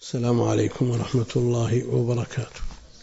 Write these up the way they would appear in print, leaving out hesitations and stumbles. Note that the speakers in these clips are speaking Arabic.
السلام عليكم ورحمة الله وبركاته.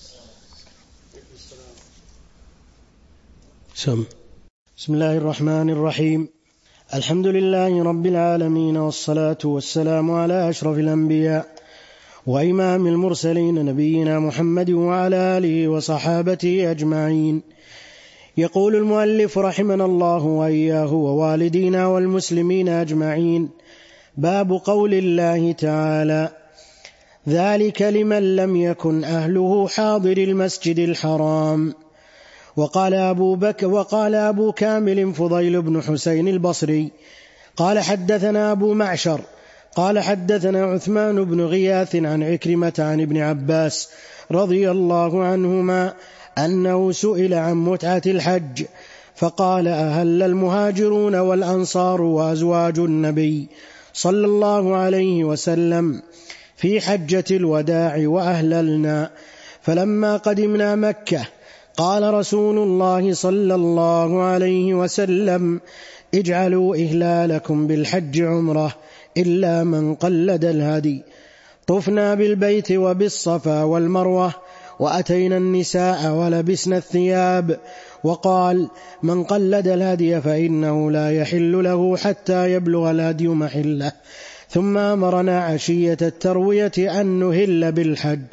بسم الله الرحمن الرحيم. الحمد لله رب العالمين، والصلاة والسلام على أشرف الأنبياء وإمام المرسلين نبينا محمد وعلى آله وصحابته أجمعين. يقول المؤلف رحمنا الله وإياه ووالدينا والمسلمين أجمعين: باب قول الله تعالى: ذلك لمن لم يكن أهله حاضر المسجد الحرام. وقال أبو كامل فضيل بن حسين البصري قال حدثنا أبو معشر قال حدثنا عثمان بن غياث عن عكرمة عن ابن عباس رضي الله عنهما أنه سئل عن متعة الحج فقال: أهل المهاجرون والأنصار وأزواج النبي صلى الله عليه وسلم في حجة الوداع وأهللنا، فلما قدمنا مكة قال رسول الله صلى الله عليه وسلم: اجعلوا إهلالكم بالحج عمرة إلا من قلد الهدي. طفنا بالبيت وبالصفا والمروة وأتينا النساء ولبسنا الثياب. وقال: من قلد الهدي فإنه لا يحل له حتى يبلغ الهدي محله. ثم أمرنا عشية التروية أن نهل بالحج.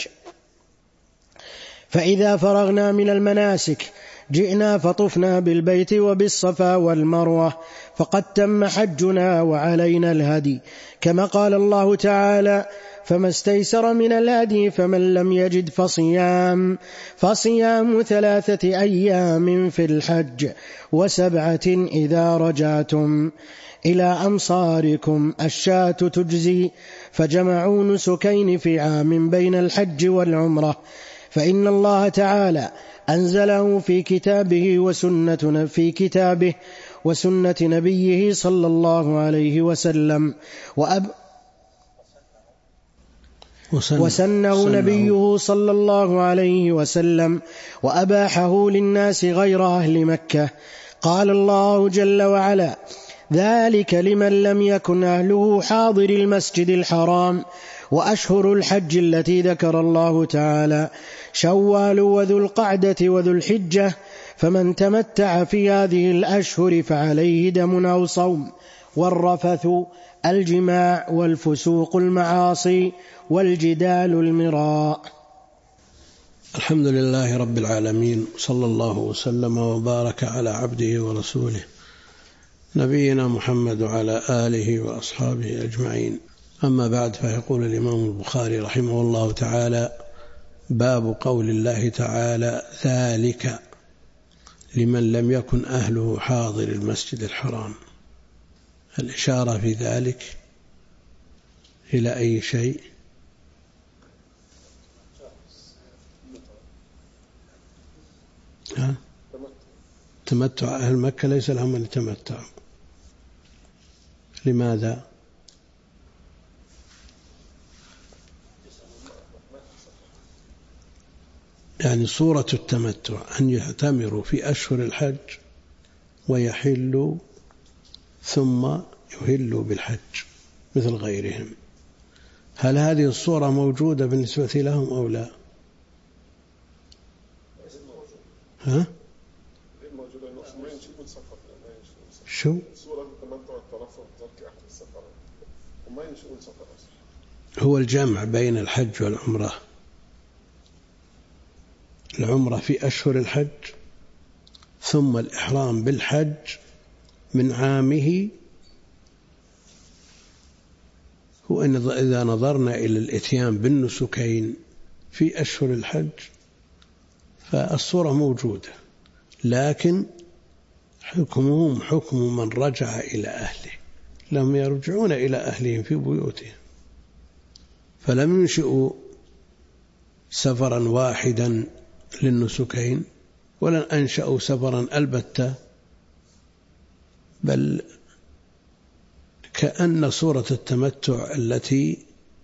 فإذا فرغنا من المناسك جئنا فطفنا بالبيت وبالصفا والمروة، فقد تم حجنا وعلينا الهدي، كما قال الله تعالى: فما استيسر من الهدي فمن لم يجد فصيام 3 أيام في الحج و7 إذا رجعتم إلى أمصاركم. الشاة تجزي. فجمعوا نسكين في عام بين الحج والعمرة، فإن الله تعالى أنزله في كتابه وسنة نبيه صلى الله عليه وسلم، وسنه نبيه صلى الله عليه وسلم، وأباحه للناس غير أهل مكة. قال الله جل وعلا: ذلك لمن لم يكن أهله حاضر المسجد الحرام. وأشهر الحج التي ذكر الله تعالى شوال وذو القعدة وذو الحجة، فمن تمتع في هذه الأشهر فعليه دم أو صوم. والرفث الجماع، والفسوق المعاصي، والجدال المراء. الحمد لله رب العالمين، صلى الله وسلم وبارك على عبده ورسوله نبينا محمد وعلى آله وأصحابه أجمعين. أما بعد، فيقول الإمام البخاري رحمه الله تعالى: باب قول الله تعالى: ذلك لمن لم يكن أهله حاضر المسجد الحرام. الإشارة في ذلك إلى أي شيء؟ تمتع أهل مكة ليس لهم أن يتمتعوا. لماذا؟ يعني صورة التمتع أن يعتمروا في أشهر الحج ويحلوا ثم يهلوا بالحج مثل غيرهم. هل هذه الصورة موجودة بالنسبة لهم أو لا؟ شو؟ هو الجمع بين الحج والعمرة. العمرة في أشهر الحج، ثم الإحرام بالحج من عامه. هو أن إذا نظرنا إلى الإتيان بالنسكين في أشهر الحج فالصورة موجودة، لكن حكمهم حكم من رجع إلى أهله، لهم يرجعون إلى أهلهم في بيوتهم، فلم ينشئوا سفرا واحدا للنسكين، ولن أنشأوا سفرا البتة، بل كأن صورة التمتع التي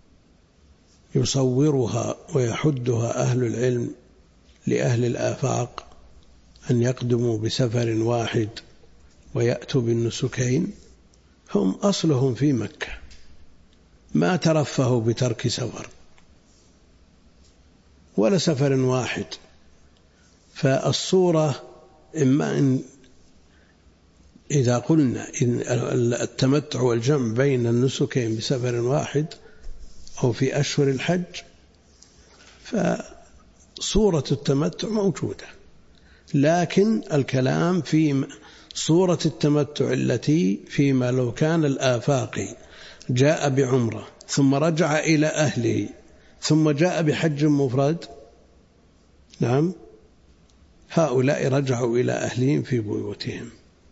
يصورها ويحدها أهل العلم لأهل الآفاق أن يقدموا بسفر واحد ويأتوا بالنسكين، هم أصلهم في مكة، ما ترفهوا بترك سفر، ولا سفر واحد. فالصورة إما إن إذا قلنا إن التمتع والجمع بين النسكين بسفر واحد أو في أشهر الحج، فصورة التمتع موجودة، لكن الكلام في صورة التمتع التي فيما لو كان الآفاقي جاء بعمرة ثم رجع إلى أهله ثم جاء بحج مفرد، نعم، هؤلاء رجعوا إلى أهلهم في بيوتهم،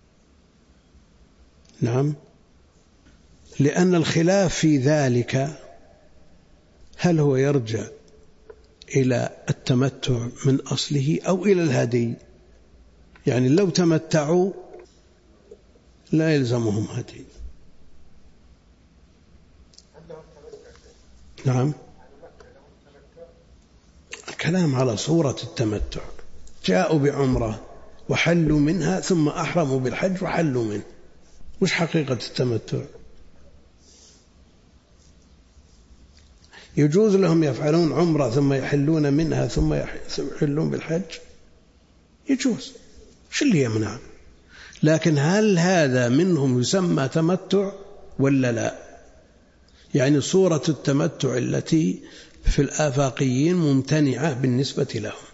نعم، لأن الخلاف في ذلك هل هو يرجع إلى التمتع من أصله أو إلى الهدي. يعني لو تمتعوا لا يلزمهم هدي، نعم. الكلام على صورة التمتع، جاءوا بعمرة وحلوا منها ثم أحرموا بالحج وحلوا منه، وش حقيقة التمتع؟ يجوز لهم يفعلون عمرة ثم يحلون منها ثم يحلون بالحج، يجوز، شو اللي يمنع؟ لكن هل هذا منهم يسمى تمتع ولا لا؟ يعني صورة التمتع التي في الآفاقيين ممتنعة بالنسبة لهم،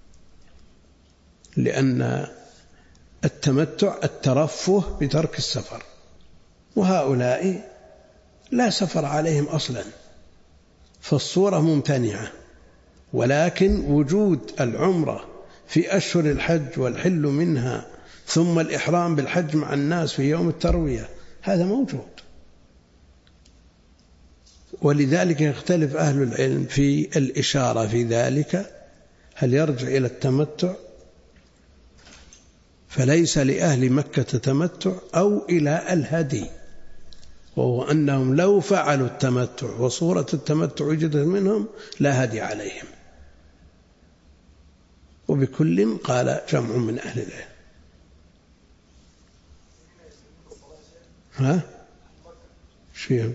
لأن التمتع الترفه بترك السفر، وهؤلاء لا سفر عليهم أصلا، فالصورة ممتنعة. ولكن وجود العمرة في أشهر الحج والحل منها ثم الإحرام بالحج مع الناس في يوم التروية هذا موجود، ولذلك يختلف أهل العلم في الإشارة في ذلك، هل يرجع إلى التمتع فليس لأهل مكة تمتع أو إلى الهدي، وهو أنهم لو فعلوا التمتع وصورة التمتع وجدت منهم لا هدي عليهم. وبكل قال جمع من أهل العلم. ها؟ شيء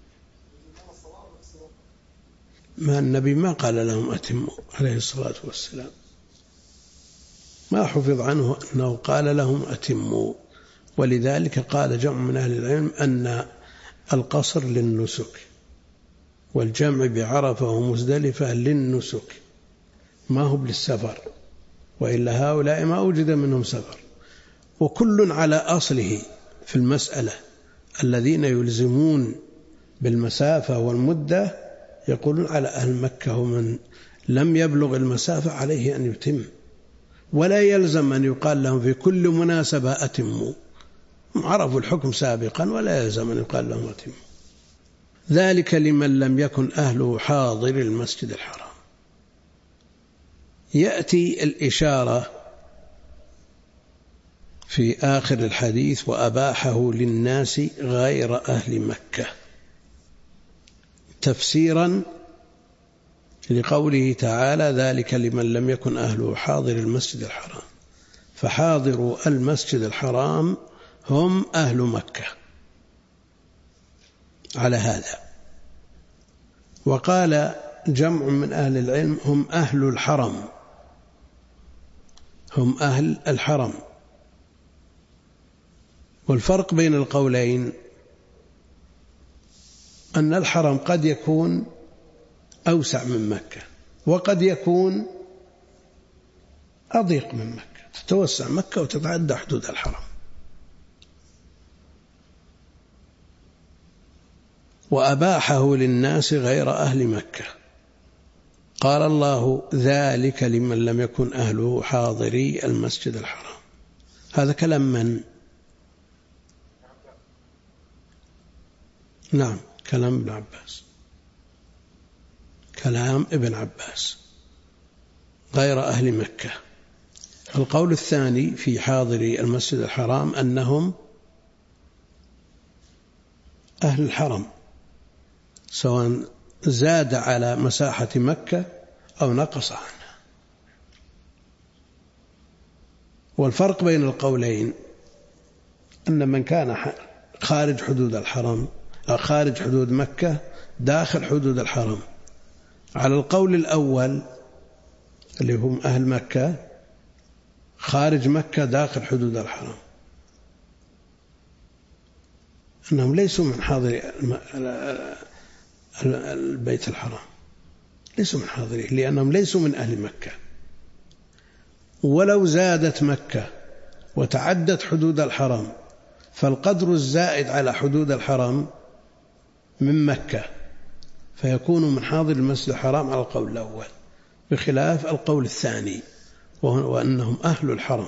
ما النبي ما قال لهم أتموا عليه الصلاة والسلام، ما حفظ عنه أنه قال لهم أتموا، ولذلك قال جمع من أهل العلم أن القصر للنسك والجمع بعرفة ومزدلفة للنسك ما هو للسفر، وإلا هؤلاء ما وجد منهم سفر. وكل على أصله في المسألة، الذين يلزمون بالمسافة والمدة يقولون على أهل مكة، ومن لم يبلغ المسافة عليه أن يتم، ولا يلزم أن يقال لهم في كل مناسبة أتموا، عرفوا الحكم سابقا ولا يلزم أن يقال لهم أتموا. ذلك لمن لم يكن أهله حاضر المسجد الحرام. يأتي الإشارة في آخر الحديث وأباحه للناس غير أهل مكة، تفسيرا لقوله تعالى ذلك لمن لم يكن أهله حاضر المسجد الحرام، فحاضروا المسجد الحرام هم أهل مكة على هذا. وقال جمع من أهل العلم هم أهل الحرم، هم أهل الحرم. والفرق بين القولين أن الحرم قد يكون أوسع من مكة وقد يكون أضيق من مكة، تتوسع مكة وتتعدى حدود الحرم. وأباحه للناس غير أهل مكة، قال الله ذلك لمن لم يكن أهله حاضري المسجد الحرام. هذا كلام من؟ نعم، كلام ابن عباس، كلام ابن عباس غير أهل مكة. القول الثاني في حاضري المسجد الحرام أنهم أهل الحرم، سواء زاد على مساحة مكة أو نقص عنها. والفرق بين القولين أن من كان خارج حدود الحرم أو خارج حدود مكة داخل حدود الحرم، على القول الأول اللي هم أهل مكة خارج مكة داخل حدود الحرم، أنهم ليسوا من حاضري البيت الحرام، ليسوا من حاضريه لأنهم ليسوا من أهل مكة. ولو زادت مكة وتعدت حدود الحرم فالقدر الزائد على حدود الحرم من مكة، فيكون من حاضر المسجد الحرام على القول الأول، بخلاف القول الثاني وأنهم أهل الحرم.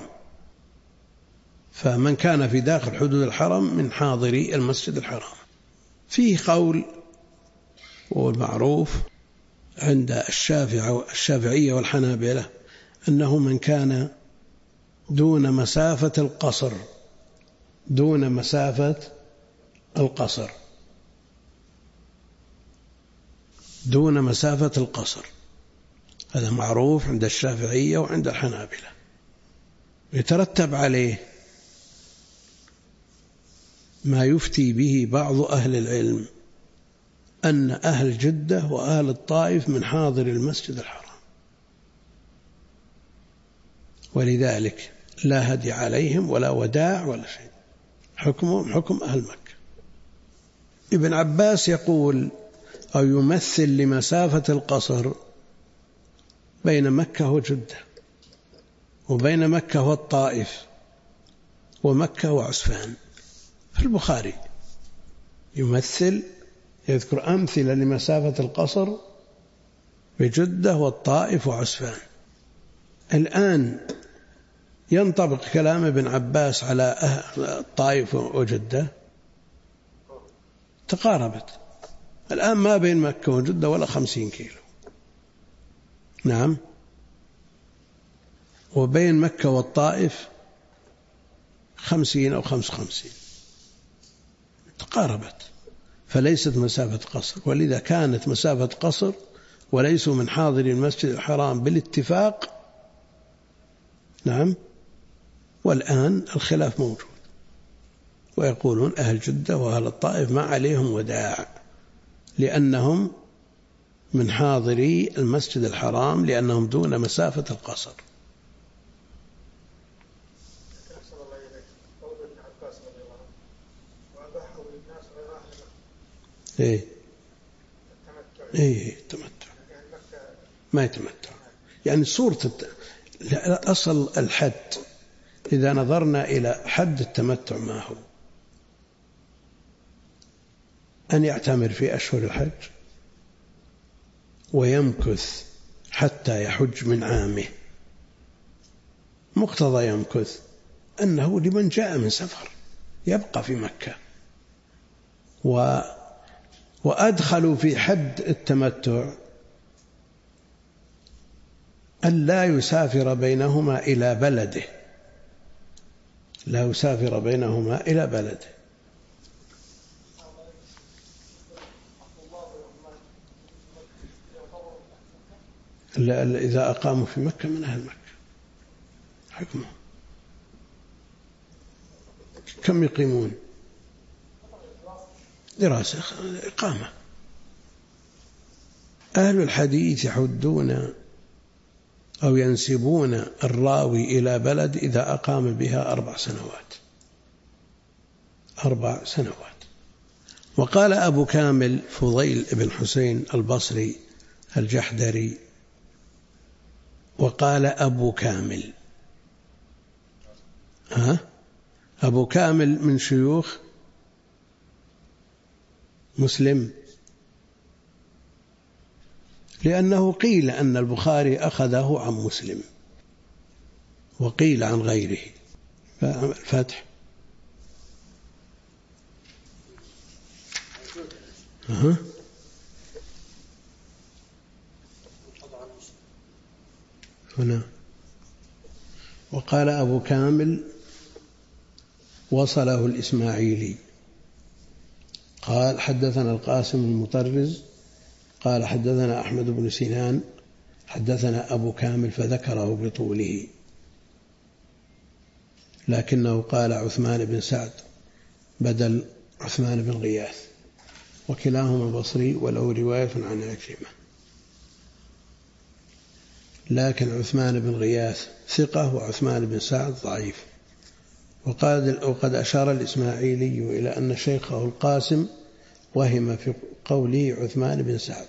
فمن كان في داخل حدود الحرم من حاضري المسجد الحرام. فيه قول والمعروف عند الشافعية والحنابلة أنه من كان دون مسافة القصر، دون مسافة القصر، دون مسافة القصر، هذا معروف عند الشافعية وعند الحنابلة. يترتب عليه ما يفتي به بعض أهل العلم أن أهل جدة وأهل الطائف من حاضر المسجد الحرام، ولذلك لا هدي عليهم ولا وداع ولا شيء، حكمهم حكم أهل مكة. ابن عباس يقول أو يمثل لمسافة القصر بين مكة وجدة، وبين مكة والطائف، ومكة وعسفان. في البخاري يمثل، يذكر أمثلة لمسافة القصر بجدة والطائف وعسفان. الآن ينطبق كلام ابن عباس على الطائف وجدة، تقاربت الآن ما بين مكة وجدة ولا 50 كيلو. نعم، وبين مكة والطائف 50 أو 55، تقاربت، فليست مسافة قصر. ولذا كانت مسافة قصر وليسوا من حاضر المسجد الحرام بالاتفاق. نعم، والآن الخلاف موجود، ويقولون أهل جدة وأهل الطائف ما عليهم وداع لأنهم من حاضري المسجد الحرام، لأنهم دون مسافة القصر. تمتع ما يتمتع، يعني صورة أصل الحد إذا نظرنا إلى حد التمتع ما هو؟ أن يعتمر في أشهر الحج ويمكث حتى يحج من عامه. مقتضى يمكث أنه لمن جاء من سفر يبقى في مكة. وأدخلوا في حد التمتع أن لا يسافر بينهما إلى بلده، لا يسافر بينهما إلى بلده. إذا أقاموا في مكة من أهل مكة حكمه. كم يقيمون؟ دراسة، إقامة. أهل الحديث يحدون أو ينسبون الراوي إلى بلد إذا أقام بها 4 سنوات. 4 سنوات. وقال أبو كامل فضيل بن حسين البصري الجحدري، وقال أبو كامل، أبو كامل من شيوخ مسلم، لأنه قيل أن البخاري أخذه عن مسلم وقيل عن غيره. الفتح هنا. وقال أبو كامل وصله الإسماعيلي قال حدثنا القاسم المطرز قال حدثنا أحمد بن سنان حدثنا أبو كامل فذكره بطوله، لكنه قال عثمان بن سعد بدل عثمان بن غياث، وكلاهما بصري وله رواية عن عكرمة. لكن عثمان بن غياث ثقة وعثمان بن سعد ضعيف. وقد أشار الإسماعيلي إلى أن شيخه القاسم وهم في قوله عثمان بن سعد.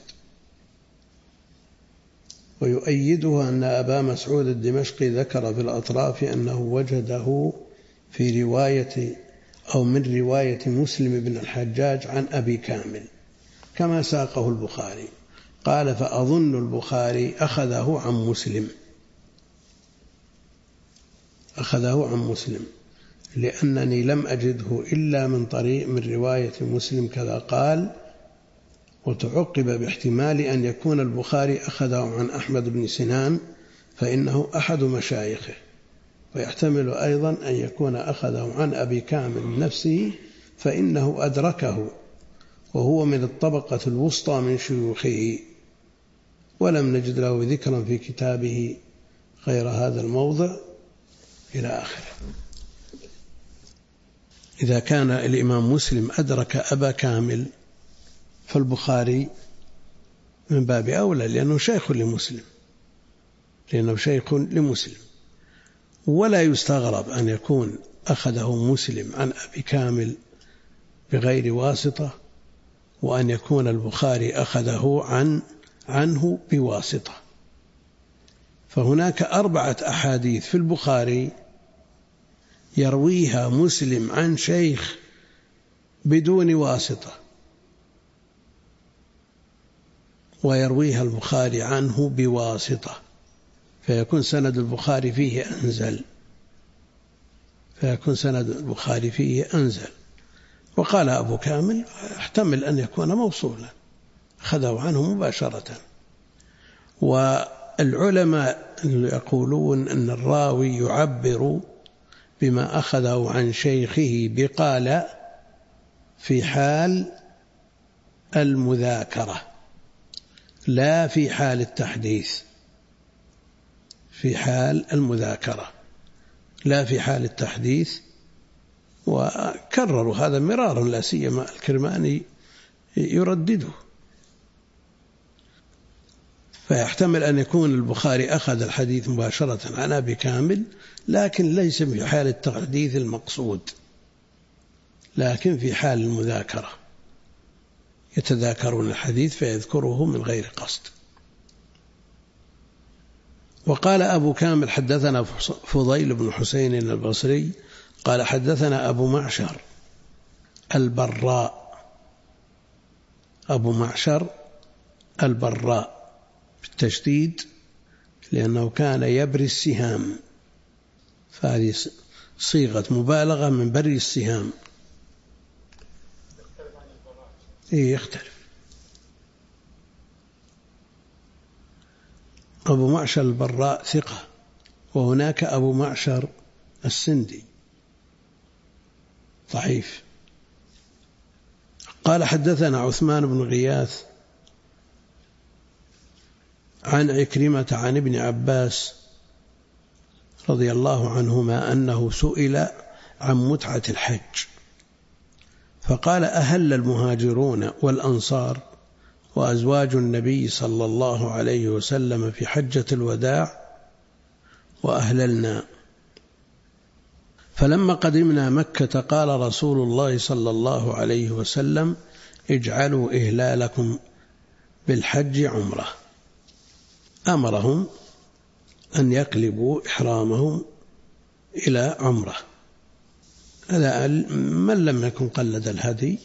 ويؤيده أن أبا مسعود الدمشقي ذكر في الأطراف أنه وجده في رواية أو من رواية مسلم بن الحجاج عن أبي كامل كما ساقه البخاري. قال فأظن البخاري أخذه عن مسلم لأنني لم أجده إلا من طريق من رواية مسلم كذا قال. وتعقب باحتمال أن يكون البخاري أخذه عن أحمد بن سنان فإنه أحد مشايخه، ويحتمل أيضا أن يكون أخذه عن أبي كامل نفسه فإنه أدركه وهو من الطبقة الوسطى من شيوخه، ولم نجد له ذكرا في كتابه غير هذا الموضع إلى آخره. إذا كان الإمام مسلم أدرك أبا كامل فالبخاري من باب أولى لأنه شيخ لمسلم. ولا يستغرب أن يكون أخذه مسلم عن أبي كامل بغير واسطة وأن يكون البخاري أخذه عنه بواسطة. فهناك 4 أحاديث في البخاري يرويها مسلم عن شيخ بدون واسطة، ويرويها البخاري عنه بواسطة، فيكون سند البخاري فيه أنزل. وقال أبو كامل احتمل أن يكون موصولا أخذه عنه مباشرة. والعلماء يقولون أن الراوي يعبر بما أخذه عن شيخه بقال في حال المذاكرة لا في حال التحديث، في حال المذاكرة لا في حال التحديث. وكرروا هذا مرارا لا سيما الكرماني يردده. فيحتمل أن يكون البخاري أخذ الحديث مباشرة عن أبي كامل لكن ليس في حال التحديث المقصود، لكن في حال المذاكرة يتذاكرون الحديث فيذكره من غير قصد. وقال أبو كامل حدثنا فضيل بن حسين البصري قال حدثنا أبو معشر البراء بالتشديد لأنه كان يبري السهام، فهذه صيغة مبالغة من بري السهام. يختلف. أبو معشر البراء ثقة، وهناك أبو معشر السندي ضعيف. قال حدثنا عثمان بن غياث عن عكرمة عن ابن عباس رضي الله عنهما أنه سئل عن متعة الحج فقال أهل المهاجرون والأنصار وأزواج النبي صلى الله عليه وسلم في حجة الوداع وأهللنا. فلما قدمنا مكة قال رسول الله صلى الله عليه وسلم اجعلوا إهلالكم بالحج عمرة. أمرهم أن يقلبوا إحرامهم إلى عمرة. هذا من لم يكن قلد الهدي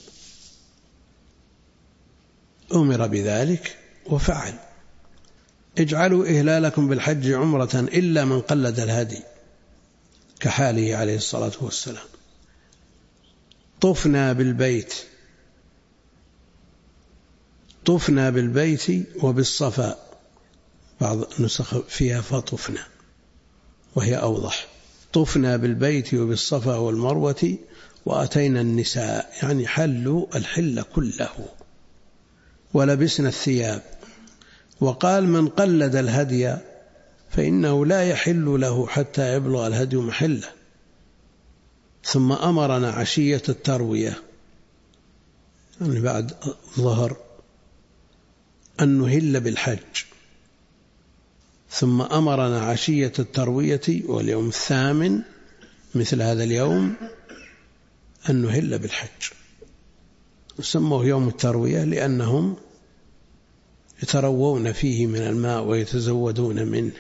أمر بذلك وفعل. اجعلوا إهلالكم بالحج عمرة إلا من قلد الهدي كحاله عليه الصلاة والسلام. طفنا بالبيت وبالصفا، بعض النسخ فيها فطفنا وهي أوضح. طفنا بالبيت وبالصفا والمروة وأتينا النساء، يعني حلوا الحل كله ولبسنا الثياب. وقال من قلد الهدي فإنه لا يحل له حتى يبلغ الهدي محله. ثم أمرنا عشية التروية يعني بعد الظهر أن نهل بالحج، ثم أمرنا عشية التروية واليوم الثامن مثل هذا اليوم أن نهل بالحج. وسموه يوم التروية لأنهم يتروون فيه من الماء ويتزودون منه،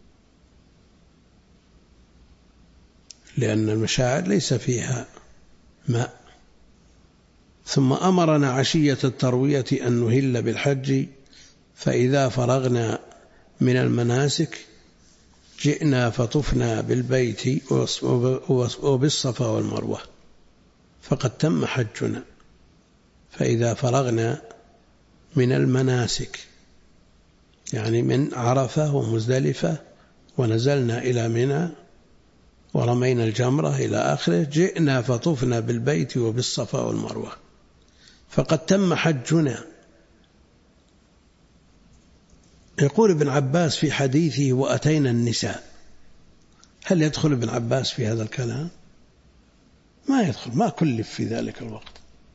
لأن المشاعر ليس فيها ماء. ثم أمرنا عشية التروية أن نهل بالحج، فإذا فرغنا من المناسك جئنا فطفنا بالبيت وبالصفا والمروة فقد تم حجنا. فإذا فرغنا من المناسك يعني من عرفة ومزدلفة ونزلنا إلى منى ورمينا الجمرة إلى آخره، جئنا فطفنا بالبيت وبالصفا والمروة فقد تم حجنا. يقول ابن عباس في حديثه وأتينا النساء، هل يدخل ابن عباس في هذا الكلام؟ ما يدخل، ما كلف في ذلك الوقت.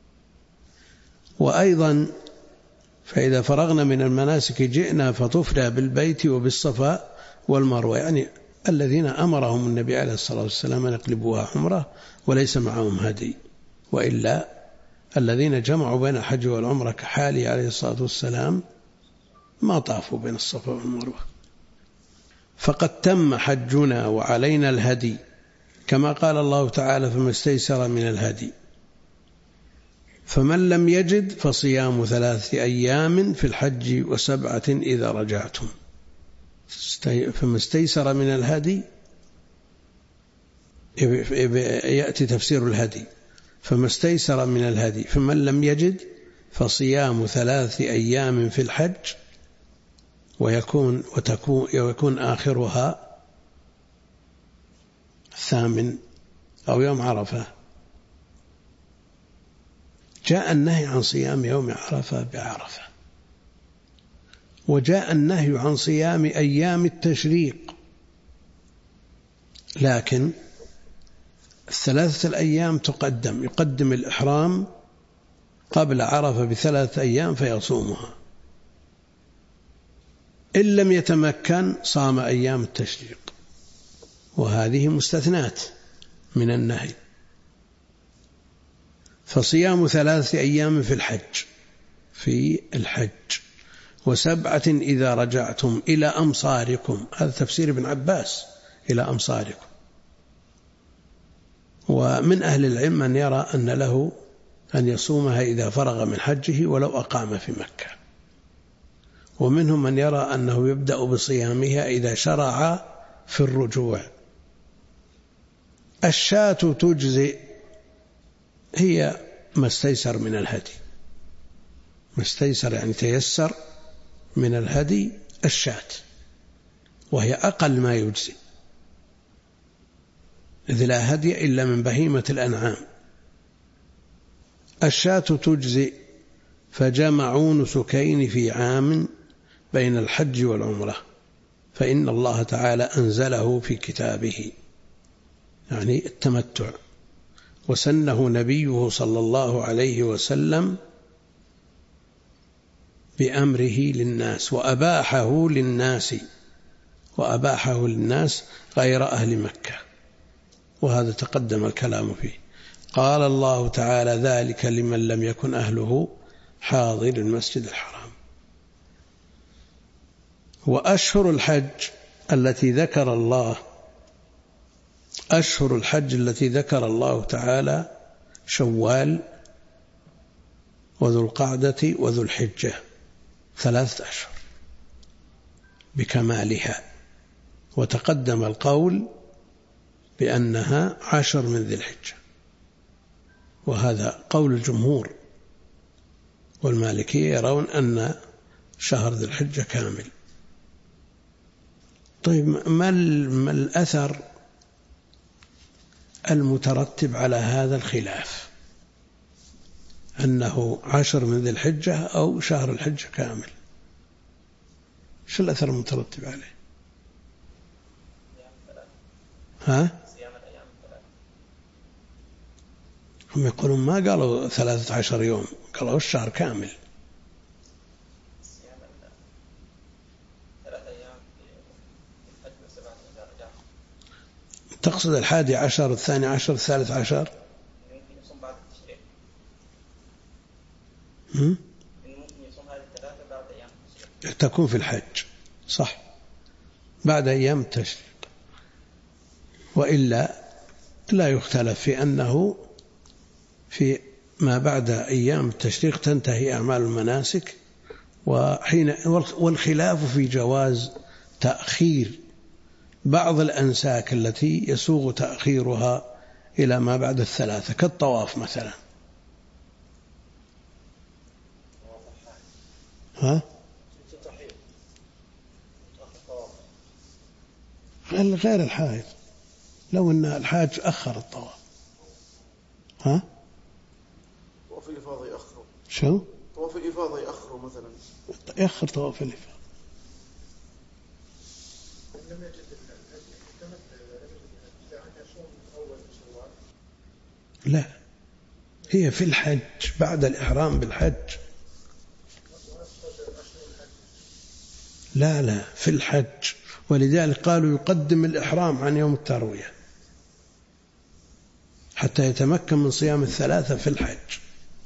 وأيضا فإذا فرغنا من المناسك جئنا فطفنا بالبيت وبالصفا والمروة، يعني الذين أمرهم النبي عليه الصلاة والسلام أن يقلبوها عمرة وليس معهم هدي، وإلا الذين جمعوا بين الحج والعمرة كحاله عليه الصلاة والسلام ما طافوا بين الصفا والمروة. فقد تم حجنا وعلينا الهدي، كما قال الله تعالى فما استيسر من الهدي. فمن لم يجد فصيام 3 أيام في الحج و7 إذا رجعتم. فما استيسر من الهدي يأتي تفسير الهدي، فما استيسر من الهدي. فمن لم يجد فصيام 3 أيام في الحج ويكون آخرها 8 أو يوم عرفة. جاء النهي عن صيام يوم عرفة بعرفة، وجاء النهي عن صيام أيام التشريق، لكن 3 أيام يقدم الإحرام قبل عرفة ب3 أيام فيصومها. إن لم يتمكن صام أيام التشريق، وهذه مستثنات من النهي. فصيام 3 أيام في الحج و7 إذا رجعتم إلى أمصاركم. هذا تفسير ابن عباس، إلى أمصاركم. ومن أهل العلم من يرى أن له أن يصومها إذا فرغ من حجه ولو أقام في مكة، ومنهم من يرى أنه يبدأ بصيامها إذا شرع في الرجوع. الشاة تجزئ، هي ما استيسر من الهدي، ما استيسر يعني تيسر من الهدي الشاة، وهي أقل ما يجزئ، إذ لا هدي إلا من بهيمة الأنعام. الشاة تجزئ، فجمعوا نسكين في عام بين الحج والعمرة، فإن الله تعالى أنزله في كتابه، يعني التمتع، وسنه نبيه صلى الله عليه وسلم بأمره للناس، وأباحه للناس غير أهل مكة، وهذا تقدم الكلام فيه. قال الله تعالى ذلك لمن لم يكن أهله حاضر المسجد الحرام. وأشهر الحج التي ذكر الله تعالى شوال وذو القعدة وذو الحجة، 3 أشهر بكمالها، وتقدم القول بأنها 10 من ذي الحجة، وهذا قول الجمهور، والمالكية يرون أن شهر ذي الحجة كامل. طيب ما الأثر المترتب على هذا الخلاف، أنه 10 من ذي الحجة أو شهر الحجة كامل؟ شو الأثر المترتب عليه؟ هم يقولون ما قالوا 13 يوم، قالوا الشهر كامل. تقصد 11 12 13؟ تكون في الحج صح بعد أيام التشريق، وإلا لا يختلف في أنه في ما بعد أيام التشريق تنتهي أعمال المناسك، والخلاف في جواز تأخير بعض الأنساك التي يسوغ تأخيرها إلى ما بعد الثلاثة كالطواف مثلا. غير الحائض، لو أن الحاج أخر الطواف. طواف الإفاضة يأخره. شو؟ طواف الإفاضة يأخره مثلا. يأخر طواف الإفاضة. لا، هي في الحج بعد الإحرام بالحج. لا في الحج، ولذلك قالوا يقدم الإحرام عن يوم التروية حتى يتمكن من صيام الثلاثة في الحج.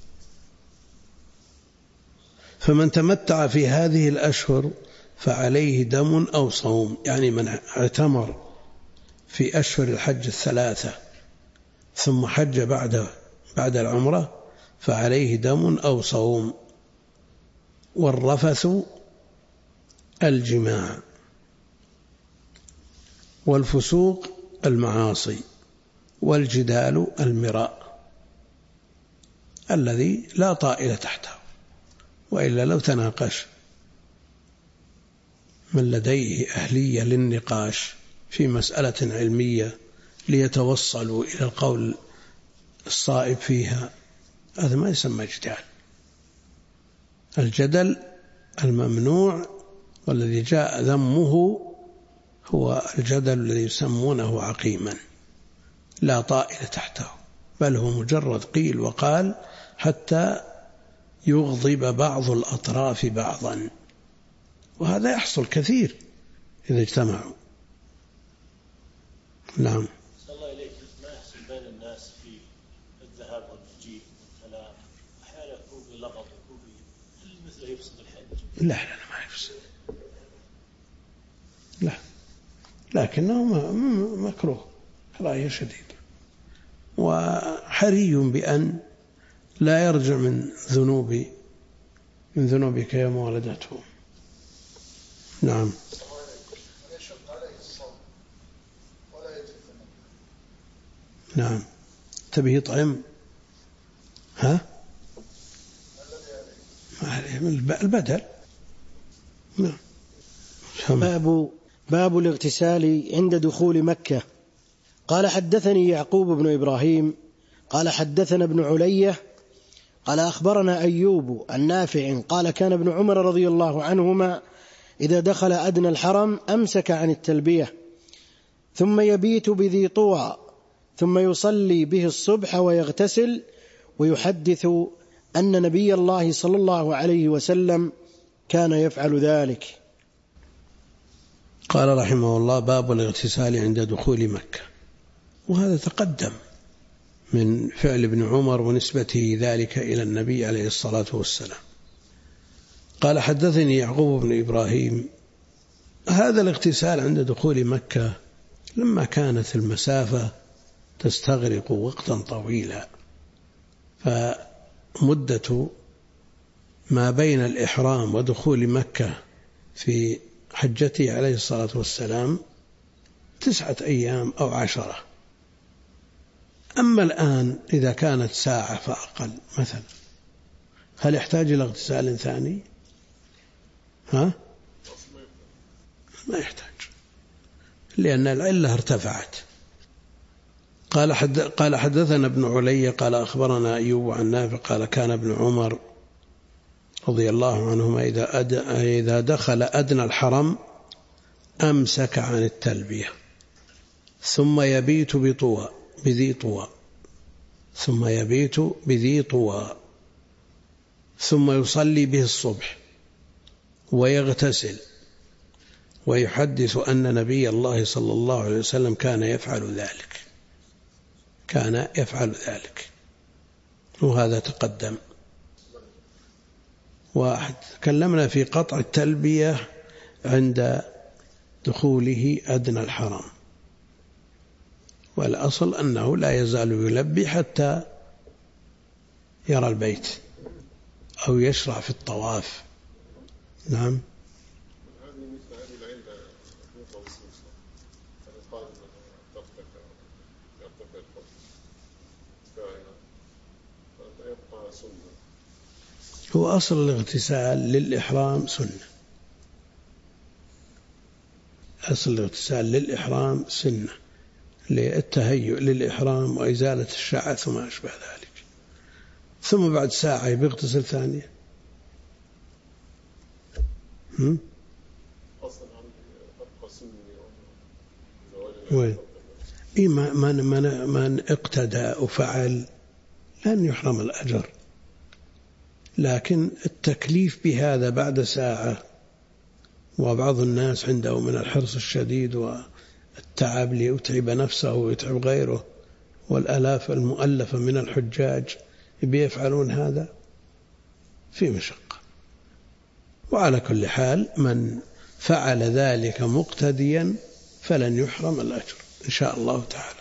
فمن تمتع في هذه الأشهر فعليه دم أو صوم، يعني من اعتمر في أشهر الحج الثلاثة ثم حج بعد العمرة فعليه دم أو صوم. والرفث الجماع، والفسوق المعاصي، والجدال المراء الذي لا طائل تحته، وإلا لو تناقش من لديه أهلية للنقاش في مسألة علمية ليتوصلوا إلى القول الصائب فيها، هذا ما يسمى جدال. الجدل الممنوع والذي جاء ذمه هو الجدل الذي يسمونه عقيما لا طائل تحته، بل هو مجرد قيل وقال حتى يغضب بعض الأطراف بعضا، وهذا يحصل كثير إذا اجتمعوا. نعم. الله إليك، ما يحصل بين الناس في الذهاب والمجيء والكلام أحيانا يكون بلغط ويكون مثل يفسد الحج؟ لا ما يفسد، لا، لكنه مكروه كراهية شديدة، وحري بأن لا يرجع من ذنوبك يوم ولدته. نعم. نعم. تبي يطعم؟ البدل. نعم. باب الاغتسال عند دخول مكة. قال حدثني يعقوب بن إبراهيم قال حدثنا ابن علية قال أخبرنا أيوب النافع قال كان ابن عمر رضي الله عنهما إذا دخل أدنى الحرم أمسك عن التلبية ثم يبيت بذي طوى ثم يصلي به الصبح ويغتسل ويحدث أن نبي الله صلى الله عليه وسلم كان يفعل ذلك. قال رحمه الله: باب الاغتسال عند دخول مكة. وهذا تقدم من فعل ابن عمر ونسبته ذلك إلى النبي عليه الصلاة والسلام. قال حدثني يعقوب بن إبراهيم. هذا الاغتسال عند دخول مكة لما كانت المسافة تستغرق وقتا طويلا، فمدة ما بين الإحرام ودخول مكة في حجته عليه الصلاة والسلام 9 أيام أو 10. أما الآن إذا كانت ساعة فأقل مثلا، هل يحتاج إلى اغتسال ثاني؟ ما يحتاج، لأن العلة ارتفعت. قال حدثنا ابن علي قال أخبرنا أيوب عن نافع قال كان ابن عمر رضي الله عنهما إذا دخل أدنى الحرم أمسك عن التلبية ثم يبيت بذي طوى ثم يصلي به الصبح ويغتسل ويحدث أن نبي الله صلى الله عليه وسلم كان يفعل ذلك وهذا تقدم. وتكلمنا في قطع التلبية عند دخوله أدنى الحرم، والأصل أنه لا يزال يلبي حتى يرى البيت أو يشرع في الطواف. نعم. هو أصل الاغتسال للإحرام سنة، أصل الاغتسال للإحرام سنة للتهيؤ للإحرام وإزالة الشعث وما أشبه ذلك، ثم بعد ساعة بيغتسل ثانية. وين؟ من اقتدى وفعل لن يحرم الأجر، لكن التكليف بهذا بعد ساعة، وبعض الناس عنده من الحرص الشديد والتعب ليتعب نفسه ويتعب غيره، والآلاف المؤلفة من الحجاج بيفعلون هذا في مشقة. وعلى كل حال من فعل ذلك مقتديا فلن يحرم الأجر إن شاء الله تعالى.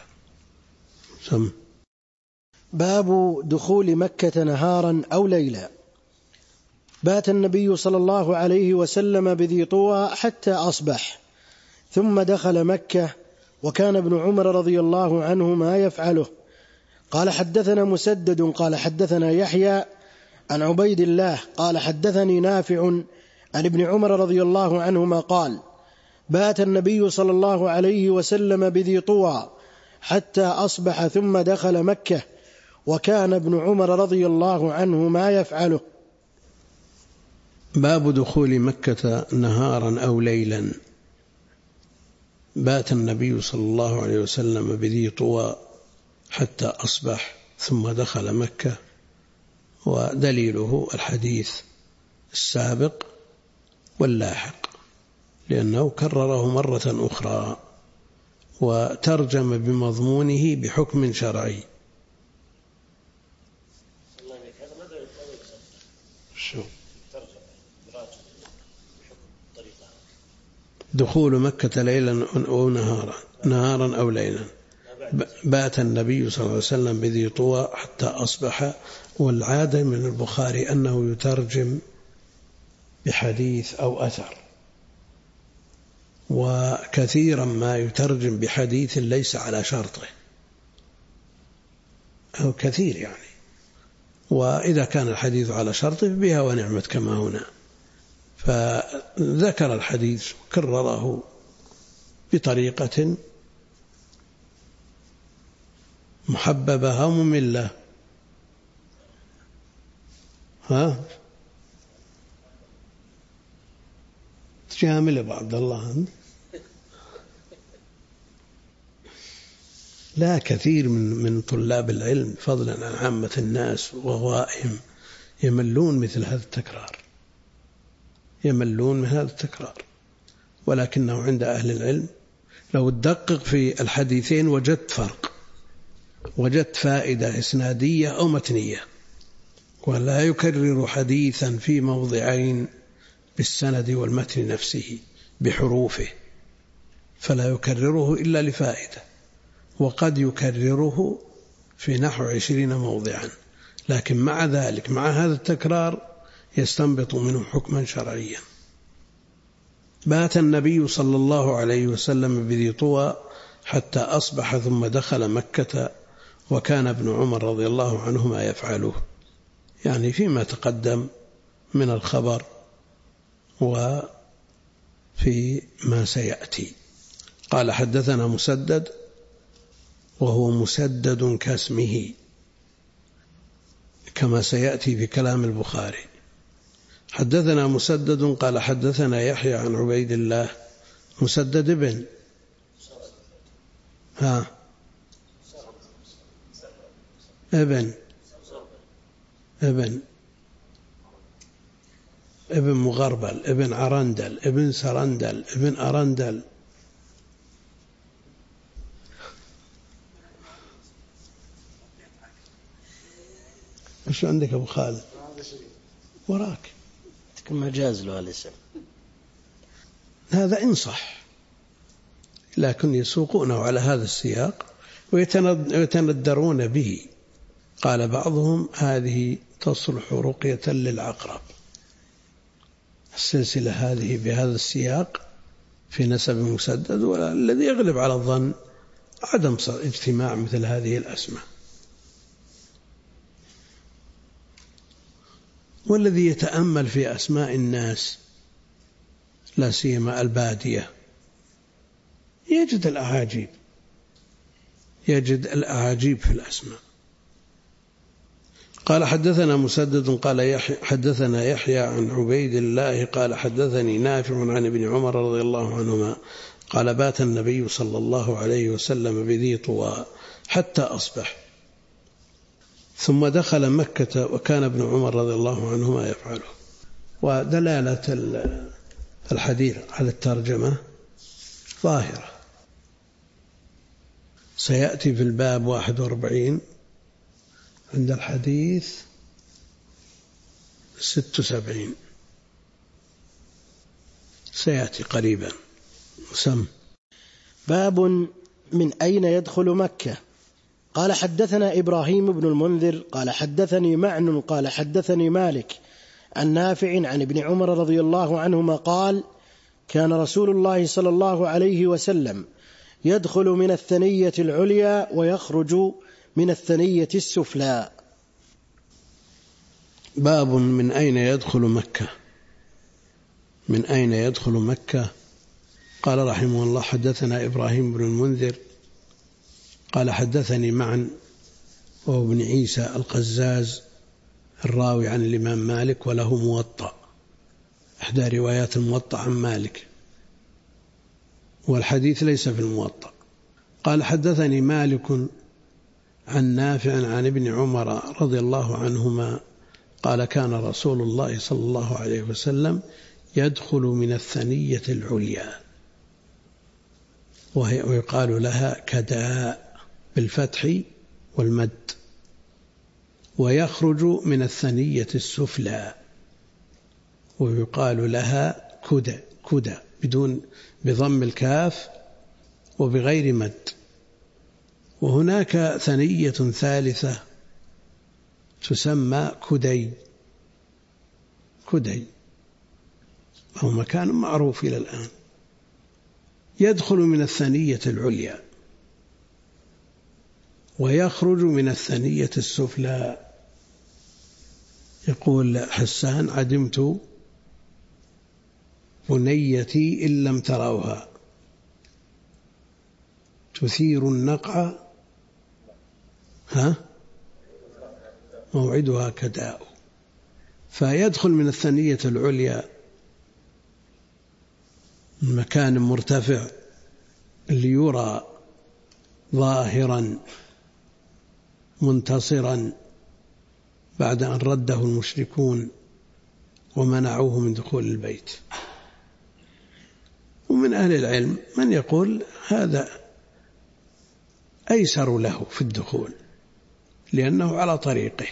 باب دخول مكة نهارا أو ليلا. بات النبي صلى الله عليه وسلم بذي طوى حتى أصبح، ثم دخل مكة، وكان ابن عمر رضي الله عنهما يفعله. قال حدثنا مسدد قال حدثنا يحيى عن عبيد الله قال حدثني نافع عن ابن عمر رضي الله عنهما قال بات النبي صلى الله عليه وسلم بذي طوى حتى أصبح ثم دخل مكة، وكان ابن عمر رضي الله عنهما يفعله. باب دخول مكة نهارا أو ليلا. بات النبي صلى الله عليه وسلم بذي طوى حتى أصبح ثم دخل مكة، ودليله الحديث السابق واللاحق، لأنه كرره مرة أخرى وترجم بمضمونه بحكم شرعي. دخول مكة ليلا أو نهارا أو ليلا. بات النبي صلى الله عليه وسلم بذي طوى حتى أصبح. والعادة من البخاري أنه يترجم بحديث أو أثر، وكثيرا ما يترجم بحديث ليس على شرطه أو كثير يعني، وإذا كان الحديث على شرطه بها ونعمت كما هنا. فذكر الحديث وكرره بطريقة محببة أو مملة. تجامل أبو عبد الله. لا، كثير من طلاب العلم فضلا عن عامة الناس وغوائهم يملون مثل هذا التكرار، ولكنه عند أهل العلم لو تدقق في الحديثين وجدت فرق، وجدت فائدة إسنادية أو متنية. ولا يكرر حديثا في موضعين بالسند والمتن نفسه بحروفه، فلا يكرره إلا لفائدة، وقد يكرره في نحو 20 موضعا، لكن مع ذلك مع هذا التكرار يستنبط منه حكما شرعيا. بات النبي صلى الله عليه وسلم بذي طوى حتى أصبح ثم دخل مكة، وكان ابن عمر رضي الله عنهما يفعله، يعني فيما تقدم من الخبر وفي ما سيأتي. قال حدثنا مسدد، وهو مسدد كاسمه كما سيأتي في كلام البخاري. حدثنا مسدد قال حدثنا يحيى عن عبيد الله. مسدد ابن ابن مغربل، ابن عرندل، ابن سرندل، ابن أرندل. ايش عندك أبو خالد؟ وراك مجاز له الاسم هذا إن صح، لكن يسوقونه على هذا السياق ويتندرون به. قال بعضهم هذه تصلح رقية للعقرب، السلسلة هذه بهذا السياق في نسب مسدد، والذي يغلب على الظن عدم اجتماع مثل هذه الأسماء. والذي يتأمل في أسماء الناس لا سيما البادية يجد الأعاجيب في الأسماء. قال حدثنا مسدد قال حدثنا يحيى عن عبيد الله قال حدثني نافع عن ابن عمر رضي الله عنهما قال بات النبي صلى الله عليه وسلم بذي طوى حتى أصبح، ثم دخل مكة وكان ابن عمر رضي الله عنهما يفعله. ودلالة الحديث على الترجمة ظاهرة، سيأتي في الباب 41 عند الحديث 76، سيأتي قريبا. سم. باب من أين يدخل مكة. قال حدثنا إبراهيم بن المنذر قال حدثني معن قال حدثني مالك عن نافع عن ابن عمر رضي الله عنهما قال كان رسول الله صلى الله عليه وسلم يدخل من الثنية العليا ويخرج من الثنية السفلى. باب من أين يدخل مكة. من أين يدخل مكة؟ قال رحمه الله حدثنا إبراهيم بن المنذر قال حدثني معن وهو ابن عيسى القزاز الراوي عن الإمام مالك وله موطأ، إحدى روايات الموطأ عن مالك، والحديث ليس في الموطأ. قال حدثني مالك عن نافع عن ابن عمر رضي الله عنهما قال كان رسول الله صلى الله عليه وسلم يدخل من الثنية العليا ويقال لها كداء بالفتح والمد، ويخرج من الثنية السفلى ويقال لها كدى بضم الكاف وبغير مد. وهناك ثنية ثالثة تسمى كدي، وهو مكان معروف إلى الآن. يدخل من الثنية العليا ويخرج من الثنية السفلى. يقول حسان عدمت بنيتي إن لم تروها تثير النقع موعدها كداء. فيدخل من الثنية العليا مكان مرتفع ليرى ظاهرا منتصرا بعد أن رده المشركون ومنعوه من دخول البيت. ومن أهل العلم من يقول هذا أيسر له في الدخول لأنه على طريقه،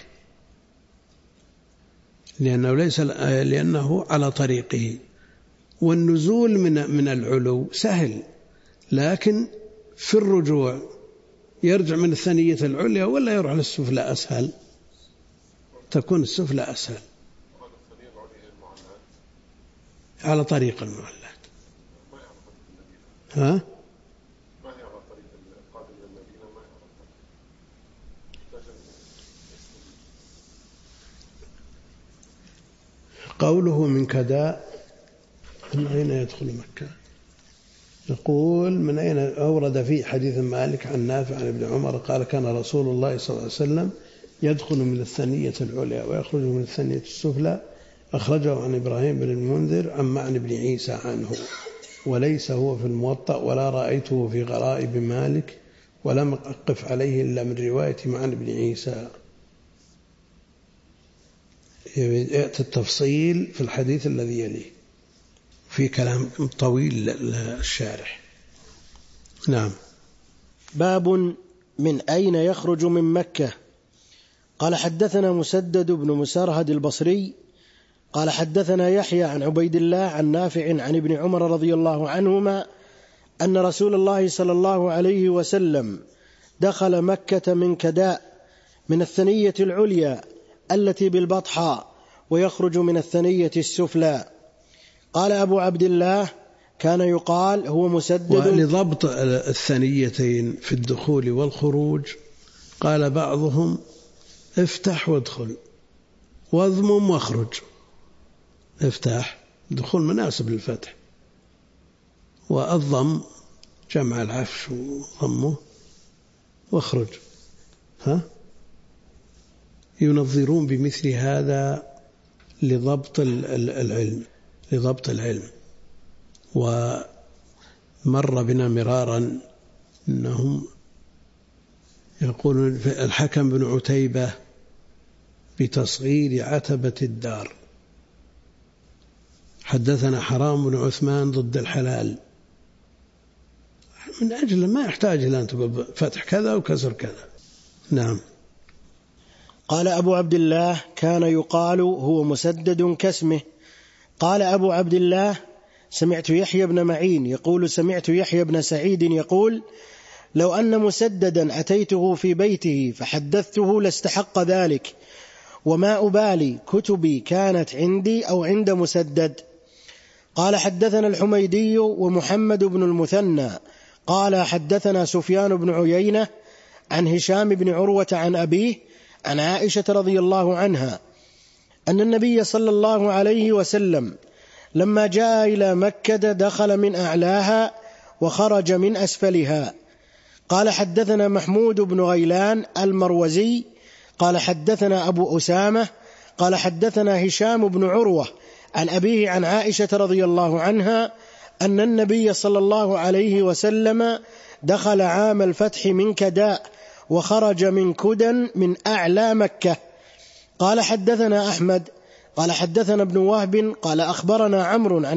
لأنه على طريقه. والنزول من العلو سهل، لكن في الرجوع يرجع من الثنية العليا ولا يروح للسفلى أسهل؟ تكون السفلى أسهل على طريق المعلات. قوله من كداء من أين يدخل مكة؟ نقول من أين أورد في حديث مالك عن نافع عن ابن عمر قال كان رسول الله صلى الله عليه وسلم يدخل من الثنية العليا ويخرج من الثنية السفلى. أخرجه عن إبراهيم بن المنذر عن معن بن عيسى عنه، وليس هو في الموطأ ولا رأيته في غرائب مالك ولم أقف عليه إلا من رواية معن بن عيسى. يأتي التفصيل في الحديث الذي يليه، في كلام طويل للشارح. نعم. باب من أين يخرج من مكة. قال حدثنا مسدد بن مسرهد البصري قال حدثنا يحيى عن عبيد الله عن نافع عن ابن عمر رضي الله عنهما أن رسول الله صلى الله عليه وسلم دخل مكة من كداء من الثنية العليا التي بالبطحاء ويخرج من الثنية السفلى. قال أبو عبد الله كان يقال هو مسدد. ولضبط الثنيتين في الدخول والخروج قال بعضهم افتح وادخل واضمم واخرج. افتح دخول مناسب للفتح، والضم جمع العفش وضمه، واخرج. ينظرون بمثل هذا لضبط العلم. ومر بنا مرارا أنهم يقولون الحكم بن عتيبة بتصغير عتبة الدار. حدثنا حرام بن عثمان ضد الحلال، من أجل ما يحتاج إلى أن تقول فتح كذا وكسر كذا. نعم. قال أبو عبد الله كان يقال هو مسدد كاسمه. قال أبو عبد الله سمعت يحيى بن معين يقول سمعت يحيى بن سعيد يقول لو أن مسددا أتيته في بيته فحدثته لاستحق ذلك، وما أبالي كتبي كانت عندي أو عند مسدد. قال حدثنا الحميدي ومحمد بن المثنى قال حدثنا سفيان بن عيينة عن هشام بن عروة عن أبيه عن عائشة رضي الله عنها أن النبي صلى الله عليه وسلم لما جاء إلى مكة دخل من أعلاها وخرج من أسفلها. قال حدثنا محمود بن غيلان المروزي قال حدثنا أبو أسامة قال حدثنا هشام بن عروة عن أبيه عن عائشة رضي الله عنها أن النبي صلى الله عليه وسلم دخل عام الفتح من كداء وخرج من كدن من أعلى مكة. قال حدثنا أحمد قال حدثنا ابن وهب قال أخبرنا عمرو